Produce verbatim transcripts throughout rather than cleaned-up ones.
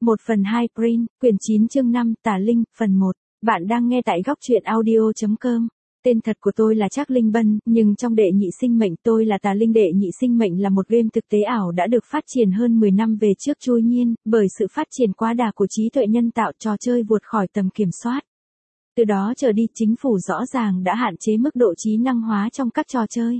một phần hai Print, quyển chín chương năm, Tà Linh, phần một. Bạn đang nghe tại góc truyện audio chấm com. Tên thật của tôi là Trác Linh Bân, nhưng trong đệ nhị sinh mệnh tôi là Tà Linh. Đệ nhị sinh mệnh là một game thực tế ảo đã được phát triển hơn mười năm về trước chui nhiên, bởi sự phát triển quá đà của trí tuệ nhân tạo trò chơi vượt khỏi tầm kiểm soát. Từ đó trở đi chính phủ rõ ràng đã hạn chế mức độ trí năng hóa trong các trò chơi.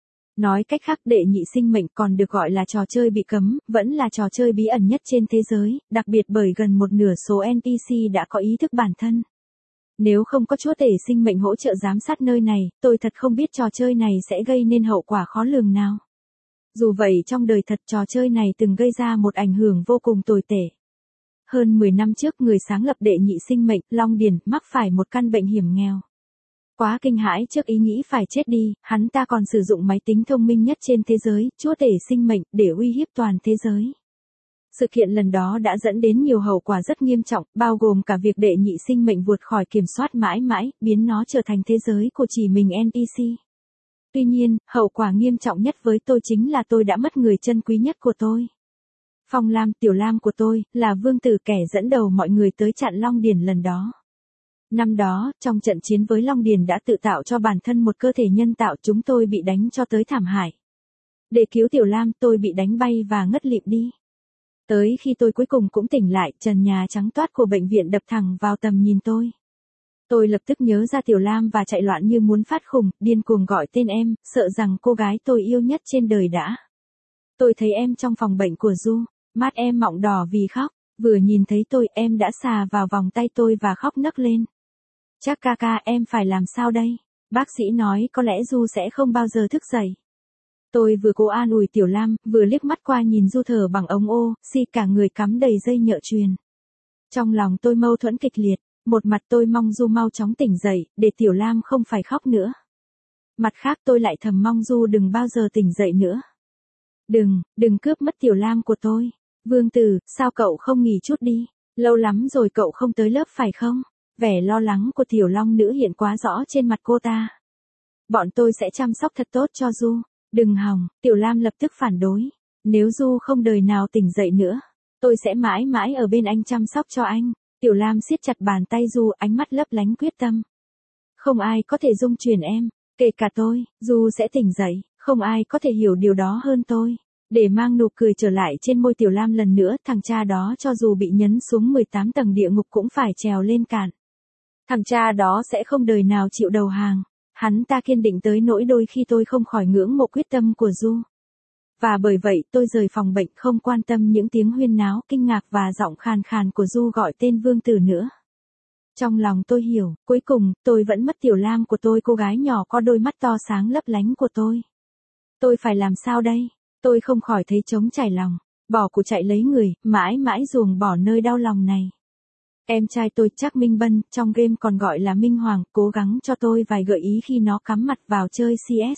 Nói cách khác đệ nhị sinh mệnh còn được gọi là trò chơi bị cấm, vẫn là trò chơi bí ẩn nhất trên thế giới, đặc biệt bởi gần một nửa số en pê xê đã có ý thức bản thân. Nếu không có chúa tể sinh mệnh hỗ trợ giám sát nơi này, tôi thật không biết trò chơi này sẽ gây nên hậu quả khó lường nào. Dù vậy trong đời thật trò chơi này từng gây ra một ảnh hưởng vô cùng tồi tệ. Hơn mười năm trước người sáng lập đệ nhị sinh mệnh, Long Điền, mắc phải một căn bệnh hiểm nghèo. Quá kinh hãi trước ý nghĩ phải chết đi, hắn ta còn sử dụng máy tính thông minh nhất trên thế giới, chúa tể sinh mệnh, để uy hiếp toàn thế giới. Sự kiện lần đó đã dẫn đến nhiều hậu quả rất nghiêm trọng, bao gồm cả việc đệ nhị sinh mệnh vượt khỏi kiểm soát mãi mãi, biến nó trở thành thế giới của chỉ mình en pê xê. Tuy nhiên, hậu quả nghiêm trọng nhất với tôi chính là tôi đã mất người chân quý nhất của tôi. Phong Lam, Tiểu Lam của tôi, là vương tử kẻ dẫn đầu mọi người tới chặn Long Điền lần đó. Năm đó, trong trận chiến với Long Điền đã tự tạo cho bản thân một cơ thể nhân tạo, chúng tôi bị đánh cho tới thảm hại. Để cứu Tiểu Lam tôi bị đánh bay và ngất lịm đi. Tới khi tôi cuối cùng cũng tỉnh lại, trần nhà trắng toát của bệnh viện đập thẳng vào tầm nhìn tôi. Tôi lập tức nhớ ra Tiểu Lam và chạy loạn như muốn phát khùng, điên cuồng gọi tên em, sợ rằng cô gái tôi yêu nhất trên đời đã. Tôi thấy em trong phòng bệnh của Du, mắt em mọng đỏ vì khóc, vừa nhìn thấy tôi em đã xà vào vòng tay tôi và khóc nấc lên. Chắc ca ca em phải làm sao đây? Bác sĩ nói có lẽ Du sẽ không bao giờ thức dậy. Tôi vừa cố an ủi Tiểu Lam, vừa liếc mắt qua nhìn Du thở bằng ống ô, xi cả người cắm đầy dây nhợ truyền. Trong lòng tôi mâu thuẫn kịch liệt, một mặt tôi mong Du mau chóng tỉnh dậy, để Tiểu Lam không phải khóc nữa. Mặt khác tôi lại thầm mong Du đừng bao giờ tỉnh dậy nữa. Đừng, đừng cướp mất Tiểu Lam của tôi. Vương tử, sao cậu không nghỉ chút đi? Lâu lắm rồi cậu không tới lớp phải không? Vẻ lo lắng của Tiểu Long nữ hiện quá rõ trên mặt cô ta. Bọn tôi sẽ chăm sóc thật tốt cho Du. Đừng hòng, Tiểu Lam lập tức phản đối. Nếu Du không đời nào tỉnh dậy nữa, tôi sẽ mãi mãi ở bên anh chăm sóc cho anh. Tiểu Lam siết chặt bàn tay Du, ánh mắt lấp lánh quyết tâm. Không ai có thể dung chuyển em, kể cả tôi, Du sẽ tỉnh dậy, không ai có thể hiểu điều đó hơn tôi. Để mang nụ cười trở lại trên môi Tiểu Lam lần nữa, thằng cha đó cho dù bị nhấn xuống mười tám tầng địa ngục cũng phải trèo lên cạn. Thằng cha đó sẽ không đời nào chịu đầu hàng. Hắn ta kiên định tới nỗi đôi khi tôi không khỏi ngưỡng mộ quyết tâm của Du. Và bởi vậy tôi rời phòng bệnh không quan tâm những tiếng huyên náo, kinh ngạc và giọng khàn khàn của Du gọi tên vương tử nữa. Trong lòng tôi hiểu, cuối cùng, tôi vẫn mất Tiểu Lam của tôi, cô gái nhỏ có đôi mắt to sáng lấp lánh của tôi. Tôi phải làm sao đây? Tôi không khỏi thấy trống trải lòng, bỏ cuộc chạy lấy người, mãi mãi ruồng bỏ nơi đau lòng này. Em trai tôi Trác Minh Bân, trong game còn gọi là Minh Hoàng, cố gắng cho tôi vài gợi ý khi nó cắm mặt vào chơi xê ét.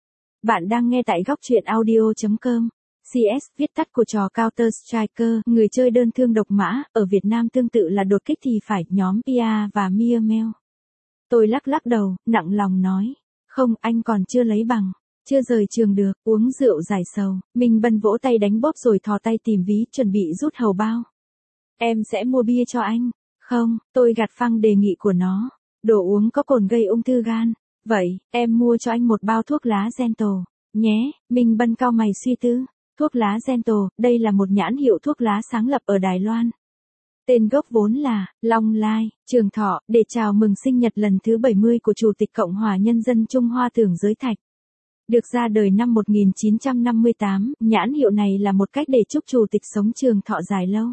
Bạn đang nghe tại góc truyện audio chấm com. xê ét, viết tắt của trò Counter Strike, người chơi đơn thương độc mã, ở Việt Nam tương tự là đột kích thì phải, nhóm pê a và Mia Mel. Tôi lắc lắc đầu, nặng lòng nói. Không, anh còn chưa lấy bằng. Chưa rời trường được, uống rượu giải sầu. Minh Bân vỗ tay đánh bóp rồi thò tay tìm ví, chuẩn bị rút hầu bao. Em sẽ mua bia cho anh. Không, tôi gạt phăng đề nghị của nó. Đồ uống có cồn gây ung thư gan. Vậy, em mua cho anh một bao thuốc lá Gentle, nhé. Minh Bân cau mày suy tư. Thuốc lá Gentle, đây là một nhãn hiệu thuốc lá sáng lập ở Đài Loan. Tên gốc vốn là Long Lai, Trường Thọ, để chào mừng sinh nhật lần thứ bảy mươi của Chủ tịch Cộng hòa Nhân dân Trung Hoa Tưởng Giới Thạch. Được ra đời năm một nghìn chín trăm năm mươi tám, nhãn hiệu này là một cách để chúc Chủ tịch sống trường thọ dài lâu.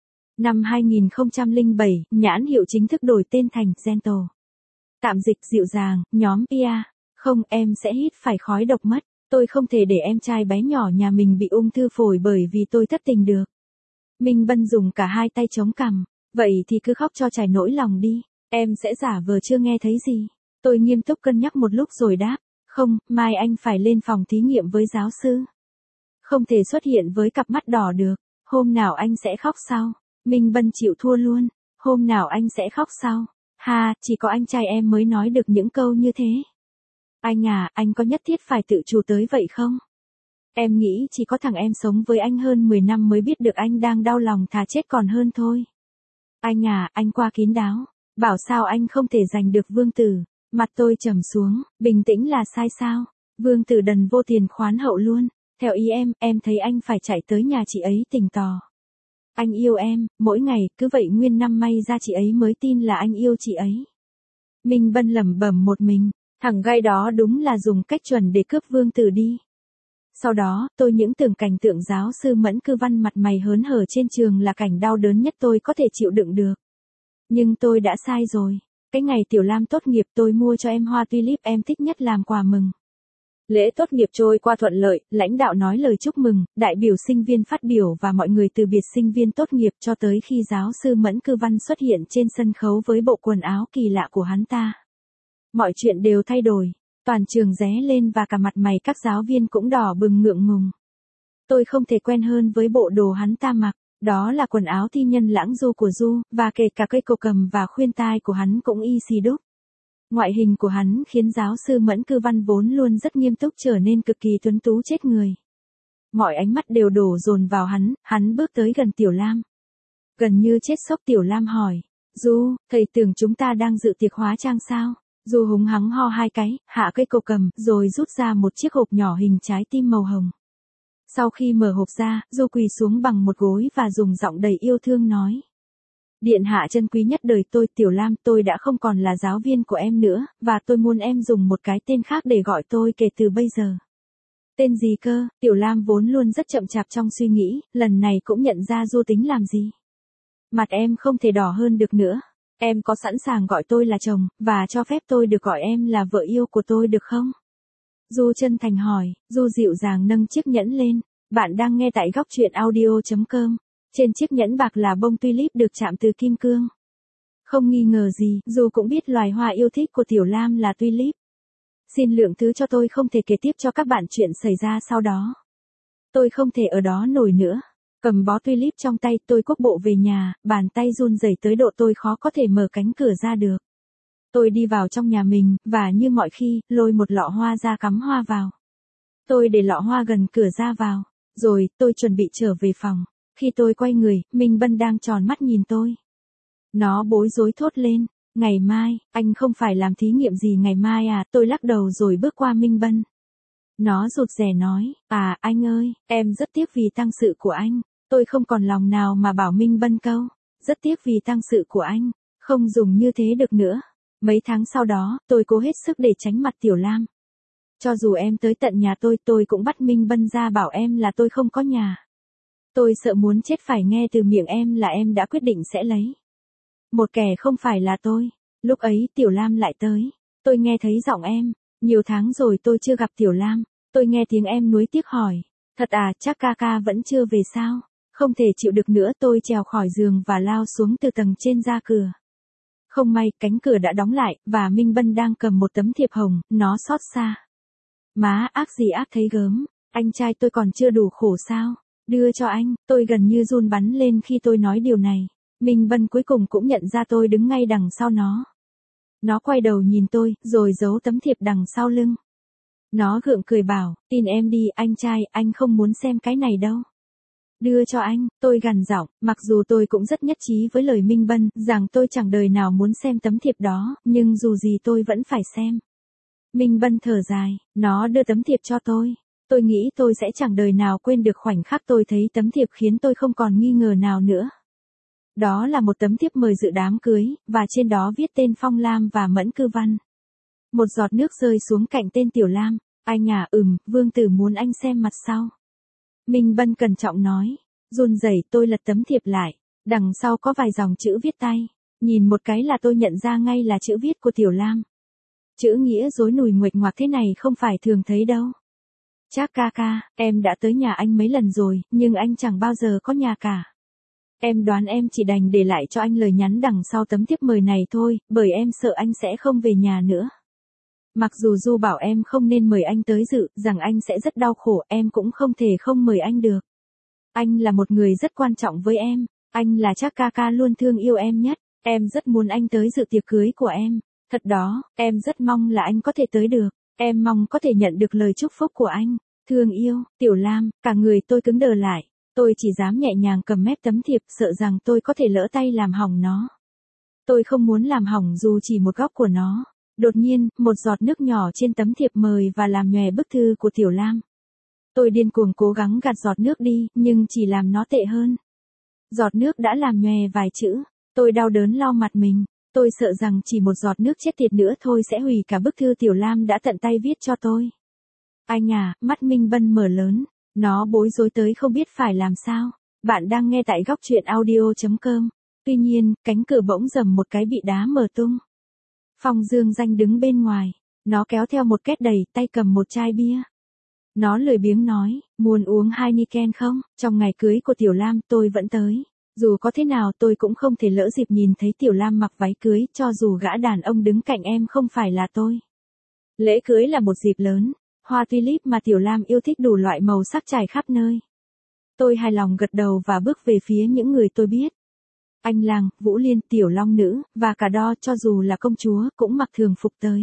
Năm hai nghìn không trăm lẻ bảy, nhãn hiệu chính thức đổi tên thành Gentle. Tạm dịch dịu dàng, nhóm pê a. Không, em sẽ hít phải khói độc mất. Tôi không thể để em trai bé nhỏ nhà mình bị ung thư phổi bởi vì tôi thất tình được. Minh Bân dùng cả hai tay chống cằm. Vậy thì cứ khóc cho trải nỗi lòng đi. Em sẽ giả vờ chưa nghe thấy gì. Tôi nghiêm túc cân nhắc một lúc rồi đáp. Không, mai anh phải lên phòng thí nghiệm với giáo sư. Không thể xuất hiện với cặp mắt đỏ được. Hôm nào anh sẽ khóc sau. Minh Bân chịu thua luôn. Hôm nào anh sẽ khóc sau. Ha, chỉ có anh trai em mới nói được những câu như thế. Anh à, anh có nhất thiết phải tự chủ tới vậy không? Em nghĩ chỉ có thằng em sống với anh hơn mười năm mới biết được anh đang đau lòng thà chết còn hơn thôi. Anh à, anh quá kín đáo. Bảo sao anh không thể giành được Vương Tử. Mặt tôi trầm xuống, bình tĩnh là sai sao? Vương Tử đần vô tiền khoán hậu luôn. Theo ý em, em thấy anh phải chạy tới nhà chị ấy tình tò. Anh yêu em, mỗi ngày, cứ vậy nguyên năm may ra chị ấy mới tin là anh yêu chị ấy. Minh Bân lẩm bẩm một mình, thằng gai đó đúng là dùng cách chuẩn để cướp Vương Tử đi. Sau đó, tôi những tưởng cảnh tượng giáo sư Mẫn Cư Văn mặt mày hớn hở trên trường là cảnh đau đớn nhất tôi có thể chịu đựng được. Nhưng tôi đã sai rồi. Cái ngày Tiểu Lam tốt nghiệp tôi mua cho em hoa tulip em thích nhất làm quà mừng. Lễ tốt nghiệp trôi qua thuận lợi, lãnh đạo nói lời chúc mừng, đại biểu sinh viên phát biểu và mọi người từ biệt sinh viên tốt nghiệp cho tới khi giáo sư Mẫn Cư Văn xuất hiện trên sân khấu với bộ quần áo kỳ lạ của hắn ta. Mọi chuyện đều thay đổi, toàn trường ré lên và cả mặt mày các giáo viên cũng đỏ bừng ngượng ngùng. Tôi không thể quen hơn với bộ đồ hắn ta mặc, đó là quần áo thi nhân lãng du của Du, và kể cả cây cổ cầm và khuyên tai của hắn cũng y xì đúc. Ngoại hình của hắn khiến giáo sư Mẫn Cư Văn vốn luôn rất nghiêm túc trở nên cực kỳ tuấn tú chết người. Mọi ánh mắt đều đổ dồn vào hắn, hắn bước tới gần Tiểu Lam. Gần như chết sốc Tiểu Lam hỏi, Du, thầy tưởng chúng ta đang dự tiệc hóa trang sao? Du húng hắng ho hai cái, hạ cây cổ cầm, rồi rút ra một chiếc hộp nhỏ hình trái tim màu hồng. Sau khi mở hộp ra, Du quỳ xuống bằng một gối và dùng giọng đầy yêu thương nói. Điện hạ chân quý nhất đời tôi, Tiểu Lam, tôi đã không còn là giáo viên của em nữa, và tôi muốn em dùng một cái tên khác để gọi tôi kể từ bây giờ. Tên gì cơ? Tiểu Lam vốn luôn rất chậm chạp trong suy nghĩ, lần này cũng nhận ra Du tính làm gì. Mặt em không thể đỏ hơn được nữa. Em có sẵn sàng gọi tôi là chồng, và cho phép tôi được gọi em là vợ yêu của tôi được không? Du chân thành hỏi, Du dịu dàng nâng chiếc nhẫn lên. Bạn đang nghe tại góc truyện audio chấm com. Trên chiếc nhẫn bạc là bông tulip được chạm từ kim cương. Không nghi ngờ gì, Du cũng biết loài hoa yêu thích của Tiểu Lam là tulip. Xin lượng thứ cho tôi không thể kể tiếp cho các bạn chuyện xảy ra sau đó. Tôi không thể ở đó nổi nữa. Cầm bó tulip trong tay, tôi cuốc bộ về nhà, bàn tay run rẩy tới độ tôi khó có thể mở cánh cửa ra được. Tôi đi vào trong nhà mình, và như mọi khi, lôi một lọ hoa ra cắm hoa vào. Tôi để lọ hoa gần cửa ra vào, rồi, tôi chuẩn bị trở về phòng. Khi tôi quay người, Minh Bân đang tròn mắt nhìn tôi. Nó bối rối thốt lên, ngày mai, anh không phải làm thí nghiệm gì ngày mai à? Tôi lắc đầu rồi bước qua Minh Bân. Nó rụt rè nói, à, anh ơi, em rất tiếc vì tang sự của anh. Tôi không còn lòng nào mà bảo Minh Bân câu, rất tiếc vì tang sự của anh, không dùng như thế được nữa. Mấy tháng sau đó, tôi cố hết sức để tránh mặt Tiểu Lam. Cho dù em tới tận nhà tôi, tôi cũng bắt Minh Bân ra bảo em là tôi không có nhà. Tôi sợ muốn chết phải nghe từ miệng em là em đã quyết định sẽ lấy một kẻ không phải là tôi. Lúc ấy Tiểu Lam lại tới. Tôi nghe thấy giọng em. Nhiều tháng rồi tôi chưa gặp Tiểu Lam. Tôi nghe tiếng em nuối tiếc hỏi. Thật à, chắc ca ca vẫn chưa về sao? Không thể chịu được nữa, tôi trèo khỏi giường và lao xuống từ tầng trên ra cửa. Không may, cánh cửa đã đóng lại, và Minh Bân đang cầm một tấm thiệp hồng, nó xót xa. Má, ác gì ác thấy gớm. Anh trai tôi còn chưa đủ khổ sao? Đưa cho anh, tôi gần như run bắn lên khi tôi nói điều này. Minh Bân cuối cùng cũng nhận ra tôi đứng ngay đằng sau nó. Nó quay đầu nhìn tôi, rồi giấu tấm thiệp đằng sau lưng. Nó gượng cười bảo, tin em đi, anh trai, anh không muốn xem cái này đâu. Đưa cho anh, tôi gằn giọng, mặc dù tôi cũng rất nhất trí với lời Minh Bân, rằng tôi chẳng đời nào muốn xem tấm thiệp đó, nhưng dù gì tôi vẫn phải xem. Minh Bân thở dài, nó đưa tấm thiệp cho tôi. Tôi nghĩ tôi sẽ chẳng đời nào quên được khoảnh khắc tôi thấy tấm thiệp khiến tôi không còn nghi ngờ nào nữa. Đó là một tấm thiệp mời dự đám cưới, và trên đó viết tên Phong Lam và Mẫn Cư Văn. Một giọt nước rơi xuống cạnh tên Tiểu Lam. Anh à, ừm, Vương Tử muốn anh xem mặt sau. Minh Bân cẩn trọng nói. Run rẩy tôi lật tấm thiệp lại. Đằng sau có vài dòng chữ viết tay. Nhìn một cái là tôi nhận ra ngay là chữ viết của Tiểu Lam. Chữ nghĩa rối nùi nguệch ngoạc thế này không phải thường thấy đâu. Chắc ca ca, em đã tới nhà anh mấy lần rồi, nhưng anh chẳng bao giờ có nhà cả. Em đoán em chỉ đành để lại cho anh lời nhắn đằng sau tấm thiếp mời này thôi, bởi em sợ anh sẽ không về nhà nữa. Mặc dù Du bảo em không nên mời anh tới dự, rằng anh sẽ rất đau khổ, em cũng không thể không mời anh được. Anh là một người rất quan trọng với em, anh là chắc ca ca luôn thương yêu em nhất, em rất muốn anh tới dự tiệc cưới của em. Thật đó, em rất mong là anh có thể tới được, em mong có thể nhận được lời chúc phúc của anh. Thương yêu, Tiểu Lam, cả người tôi cứng đờ lại. Tôi chỉ dám nhẹ nhàng cầm mép tấm thiệp, sợ rằng tôi có thể lỡ tay làm hỏng nó. Tôi không muốn làm hỏng dù chỉ một góc của nó. Đột nhiên, một giọt nước nhỏ trên tấm thiệp mời và làm nhòe bức thư của Tiểu Lam. Tôi điên cuồng cố gắng gạt giọt nước đi, nhưng chỉ làm nó tệ hơn. Giọt nước đã làm nhòe vài chữ. Tôi đau đớn lau mặt mình. Tôi sợ rằng chỉ một giọt nước chết tiệt nữa thôi sẽ hủy cả bức thư Tiểu Lam đã tận tay viết cho tôi. Anh à, mắt Minh Bân mở lớn. Nó bối rối tới không biết phải làm sao. Bạn đang nghe tại góc truyện audio chấm com. Tuy nhiên, cánh cửa bỗng rầm một cái bị đá mở tung. Phong Dương Danh đứng bên ngoài. Nó kéo theo một két đầy, tay cầm một chai bia. Nó lười biếng nói, muốn uống Heineken không? Trong ngày cưới của Tiểu Lam tôi vẫn tới. Dù có thế nào tôi cũng không thể lỡ dịp nhìn thấy Tiểu Lam mặc váy cưới, cho dù gã đàn ông đứng cạnh em không phải là tôi. Lễ cưới là một dịp lớn. Hoa tulip mà Tiểu Lam yêu thích đủ loại màu sắc trải khắp nơi. Tôi hài lòng gật đầu và bước về phía những người tôi biết. Anh Lang, Vũ Liên, Tiểu Long Nữ, và cả Đo cho dù là công chúa cũng mặc thường phục tới.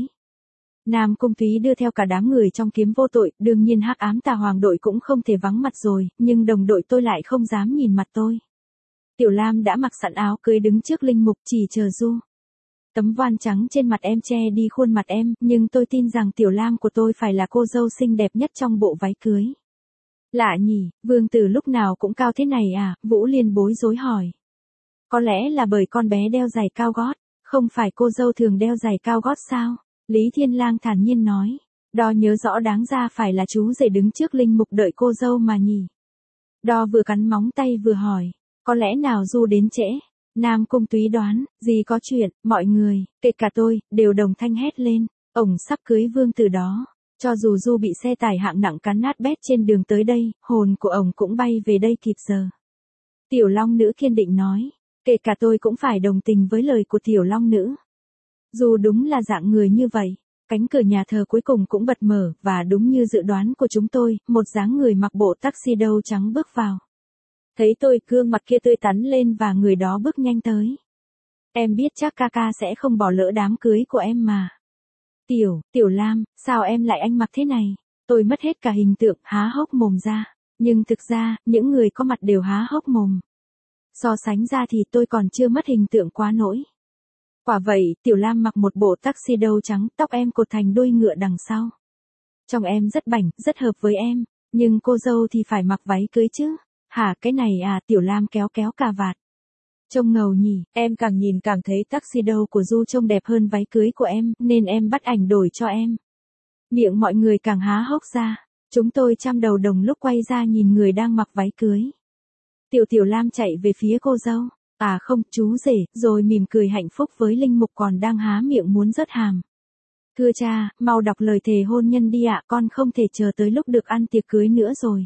Nam Cung Túy đưa theo cả đám người trong Kiếm Vô Tội, đương nhiên Hắc Ám Tà Hoàng đội cũng không thể vắng mặt rồi, nhưng đồng đội tôi lại không dám nhìn mặt tôi. Tiểu Lam đã mặc sẵn áo cưới đứng trước linh mục chỉ chờ Du. Tấm voan trắng trên mặt em che đi khuôn mặt em, nhưng tôi tin rằng Tiểu Lam của tôi phải là cô dâu xinh đẹp nhất trong bộ váy cưới. Lạ nhỉ, Vương Tử lúc nào cũng cao thế này à? Vũ Liên bối rối hỏi. Có lẽ là bởi con bé đeo giày cao gót, không phải cô dâu thường đeo giày cao gót sao? Lý Thiên Lang thản nhiên nói. Đo nhớ rõ đáng ra phải là chú rể đứng trước linh mục đợi cô dâu mà nhỉ. Đo vừa cắn móng tay vừa hỏi. Có lẽ nào Du đến trễ? Nam Cung Túy đoán, gì có chuyện, mọi người, kể cả tôi, đều đồng thanh hét lên. Ổng sắp cưới Vương Tử đó. Cho dù Du bị xe tải hạng nặng cắn nát bét trên đường tới đây, hồn của ổng cũng bay về đây kịp giờ. Tiểu Long Nữ kiên định nói. Kể cả tôi cũng phải đồng tình với lời của Tiểu Long Nữ. Dù đúng là dạng người như vậy, cánh cửa nhà thờ cuối cùng cũng bật mở, và đúng như dự đoán của chúng tôi, một dáng người mặc bộ tuxedo trắng bước vào. Thấy tôi, gương mặt kia tươi tắn lên và người đó bước nhanh tới. Em biết chắc ca ca sẽ không bỏ lỡ đám cưới của em mà. Tiểu, Tiểu Lam, sao em lại ăn mặc thế này? Tôi mất hết cả hình tượng, há hốc mồm ra. Nhưng thực ra, những người có mặt đều há hốc mồm. So sánh ra thì tôi còn chưa mất hình tượng quá nỗi. Quả vậy, Tiểu Lam mặc một bộ tuxedo trắng, tóc em cột thành đuôi ngựa đằng sau. Trông em rất bảnh, rất hợp với em, nhưng cô dâu thì phải mặc váy cưới chứ. Hả, cái này à? Tiểu Lam kéo kéo cà vạt. Trông ngầu nhỉ, em càng nhìn càng thấy tuxedo của Du trông đẹp hơn váy cưới của em, nên em bắt ảnh đổi cho em. Miệng mọi người càng há hốc ra. Chúng tôi trăm đầu đồng lúc quay ra nhìn người đang mặc váy cưới. Tiểu Tiểu Lam chạy về phía cô dâu. À không, chú rể, rồi mỉm cười hạnh phúc với linh mục còn đang há miệng muốn rớt hàm. Thưa cha, mau đọc lời thề hôn nhân đi ạ, con không thể chờ tới lúc được ăn tiệc cưới nữa rồi.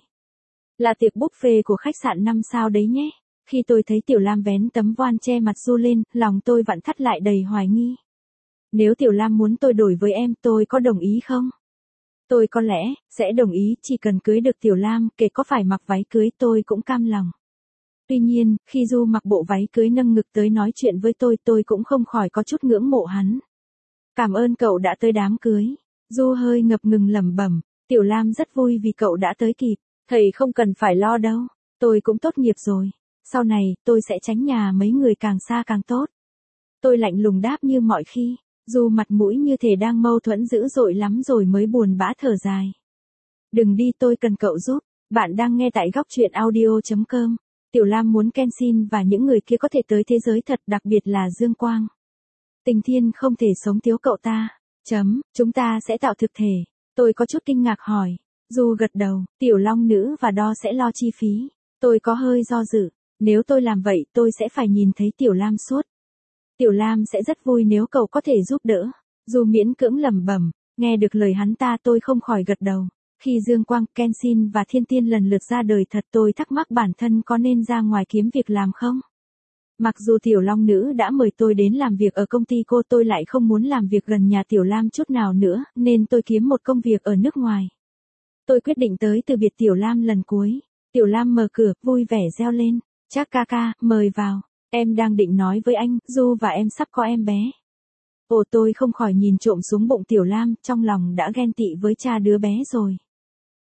Là tiệc buffet của khách sạn năm sao đấy nhé. Khi tôi thấy Tiểu Lam vén tấm voan che mặt Du lên, lòng tôi vặn thắt lại đầy hoài nghi. Nếu Tiểu Lam muốn tôi đổi với em, tôi có đồng ý không? Tôi có lẽ, sẽ đồng ý, chỉ cần cưới được Tiểu Lam, kể có phải mặc váy cưới tôi cũng cam lòng. Tuy nhiên, khi Du mặc bộ váy cưới nâng ngực tới nói chuyện với tôi, tôi cũng không khỏi có chút ngưỡng mộ hắn. Cảm ơn cậu đã tới đám cưới. Du hơi ngập ngừng lẩm bẩm, Tiểu Lam rất vui vì cậu đã tới kịp. Thầy không cần phải lo đâu, tôi cũng tốt nghiệp rồi. Sau này, tôi sẽ tránh nhà mấy người càng xa càng tốt. Tôi lạnh lùng đáp như mọi khi. Du mặt mũi như thể đang mâu thuẫn dữ dội lắm rồi mới buồn bã thở dài. Đừng đi, tôi cần cậu giúp. Bạn đang nghe tại góc truyện audio chấm com. Tiểu Lam muốn Kenshin và những người kia có thể tới thế giới thật, đặc biệt là Dương Quang. Tình Thiên không thể sống thiếu cậu ta. Chấm, chúng ta sẽ tạo thực thể. Tôi có chút kinh ngạc hỏi. Du gật đầu, Tiểu Long Nữ và Đo sẽ lo chi phí. Tôi có hơi do dự. Nếu tôi làm vậy, tôi sẽ phải nhìn thấy Tiểu Lam suốt. Tiểu Lam sẽ rất vui nếu cậu có thể giúp đỡ. Du miễn cưỡng lẩm bẩm, nghe được lời hắn ta tôi không khỏi gật đầu. Khi Dương Quang, Kenshin và Thiên Tiên lần lượt ra đời thật, tôi thắc mắc bản thân có nên ra ngoài kiếm việc làm không? Mặc dù Tiểu Long Nữ đã mời tôi đến làm việc ở công ty cô, tôi lại không muốn làm việc gần nhà Tiểu Lam chút nào nữa, nên tôi kiếm một công việc ở nước ngoài. Tôi quyết định tới từ biệt Tiểu Lam lần cuối. Tiểu Lam mở cửa, vui vẻ reo lên. Chắc ca ca, mời vào. Em đang định nói với anh, Du và em sắp có em bé. Ồ, tôi không khỏi nhìn trộm xuống bụng Tiểu Lam, trong lòng đã ghen tị với cha đứa bé rồi.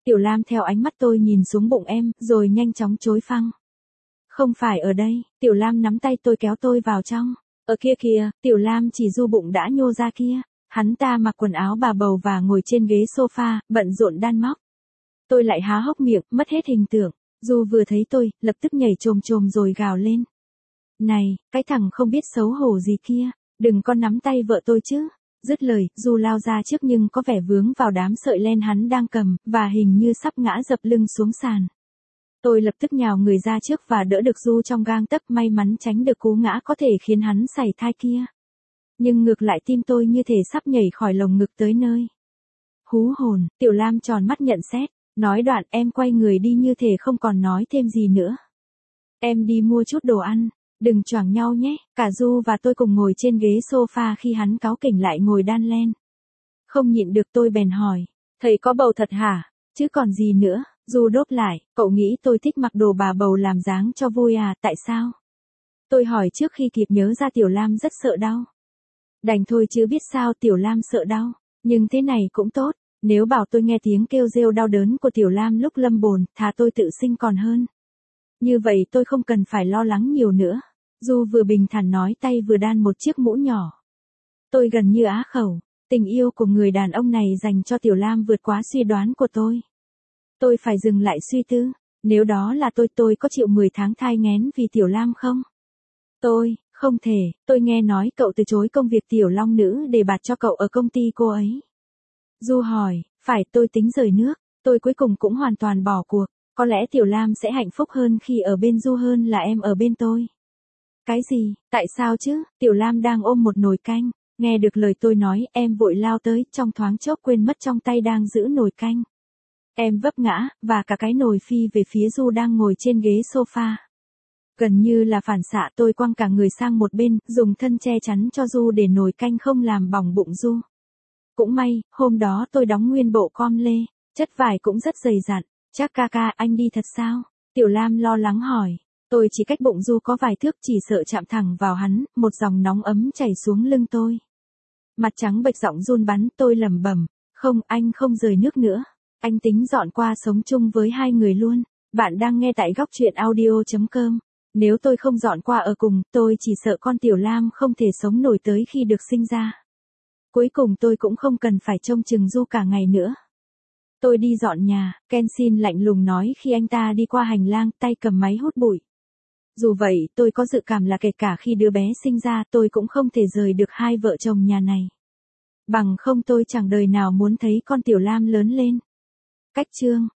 Tiểu Lam theo ánh mắt tôi nhìn xuống bụng em, rồi nhanh chóng chối phăng. Không phải ở đây, Tiểu Lam nắm tay tôi kéo tôi vào trong. Ở kia kìa, Tiểu Lam chỉ du bụng đã nhô ra kia. Hắn ta mặc quần áo bà bầu và ngồi trên ghế sofa, bận rộn đan móc. Tôi lại há hốc miệng, mất hết hình tượng. Du vừa thấy tôi, lập tức nhảy chồm chồm rồi gào lên. Này, cái thằng không biết xấu hổ gì kia, đừng có nắm tay vợ tôi chứ. Dứt lời, Du lao ra trước nhưng có vẻ vướng vào đám sợi len hắn đang cầm, và hình như sắp ngã dập lưng xuống sàn. Tôi lập tức nhào người ra trước và đỡ được Du trong gang tấc, may mắn tránh được cú ngã có thể khiến hắn sảy thai kia. Nhưng ngược lại tim tôi như thể sắp nhảy khỏi lồng ngực tới nơi. Hú hồn, Tiểu Lam tròn mắt nhận xét, nói đoạn em quay người đi như thể không còn nói thêm gì nữa. Em đi mua chút đồ ăn, đừng choảng nhau nhé. Cả Du và tôi cùng ngồi trên ghế sofa khi hắn cáu kỉnh lại ngồi đan len. Không nhịn được tôi bèn hỏi, thầy có bầu thật hả? Chứ còn gì nữa. Du đốt lại, cậu nghĩ tôi thích mặc đồ bà bầu làm dáng cho vui à, tại sao? Tôi hỏi trước khi kịp nhớ ra Tiểu Lam rất sợ đau. Đành thôi chứ biết sao Tiểu Lam sợ đau, nhưng thế này cũng tốt, nếu bảo tôi nghe tiếng kêu rêu đau đớn của Tiểu Lam lúc lâm bồn, thà tôi tự sinh còn hơn. Như vậy tôi không cần phải lo lắng nhiều nữa. Du vừa bình thản nói tay vừa đan một chiếc mũ nhỏ. Tôi gần như á khẩu, tình yêu của người đàn ông này dành cho Tiểu Lam vượt quá suy đoán của tôi. Tôi phải dừng lại suy tư, nếu đó là tôi tôi có chịu mười tháng thai nghén vì Tiểu Lam không? Tôi, không thể, tôi nghe nói cậu từ chối công việc tiểu long nữ để bạt cho cậu ở công ty cô ấy. Du hỏi, phải tôi tính rời nước, tôi cuối cùng cũng hoàn toàn bỏ cuộc, có lẽ Tiểu Lam sẽ hạnh phúc hơn khi ở bên Du hơn là em ở bên tôi. Cái gì, tại sao chứ? Tiểu Lam đang ôm một nồi canh, nghe được lời tôi nói em vội lao tới, trong thoáng chốc quên mất trong tay đang giữ nồi canh. Em vấp ngã, và cả cái nồi phi về phía Du đang ngồi trên ghế sofa. Gần như là phản xạ tôi quăng cả người sang một bên, dùng thân che chắn cho Du để nồi canh không làm bỏng bụng Du. Cũng may, hôm đó tôi đóng nguyên bộ com lê, chất vải cũng rất dày dặn. Chắc ca ca anh đi thật sao? Tiểu Lam lo lắng hỏi. Tôi chỉ cách bụng Du có vài thước, chỉ sợ chạm thẳng vào hắn, một dòng nóng ấm chảy xuống lưng tôi. Mặt trắng bệch, giọng run bắn, tôi lẩm bẩm, không, anh không rời nước nữa. Anh tính dọn qua sống chung với hai người luôn. Bạn đang nghe tại góc truyện audio chấm com. Nếu tôi không dọn qua ở cùng, tôi chỉ sợ con Tiểu Lam không thể sống nổi tới khi được sinh ra. Cuối cùng tôi cũng không cần phải trông chừng Du cả ngày nữa. Tôi đi dọn nhà, Kenshin lạnh lùng nói khi anh ta đi qua hành lang, tay cầm máy hút bụi. Dù vậy, tôi có dự cảm là kể cả khi đứa bé sinh ra tôi cũng không thể rời được hai vợ chồng nhà này. Bằng không tôi chẳng đời nào muốn thấy con Tiểu Lam lớn lên. Cách chương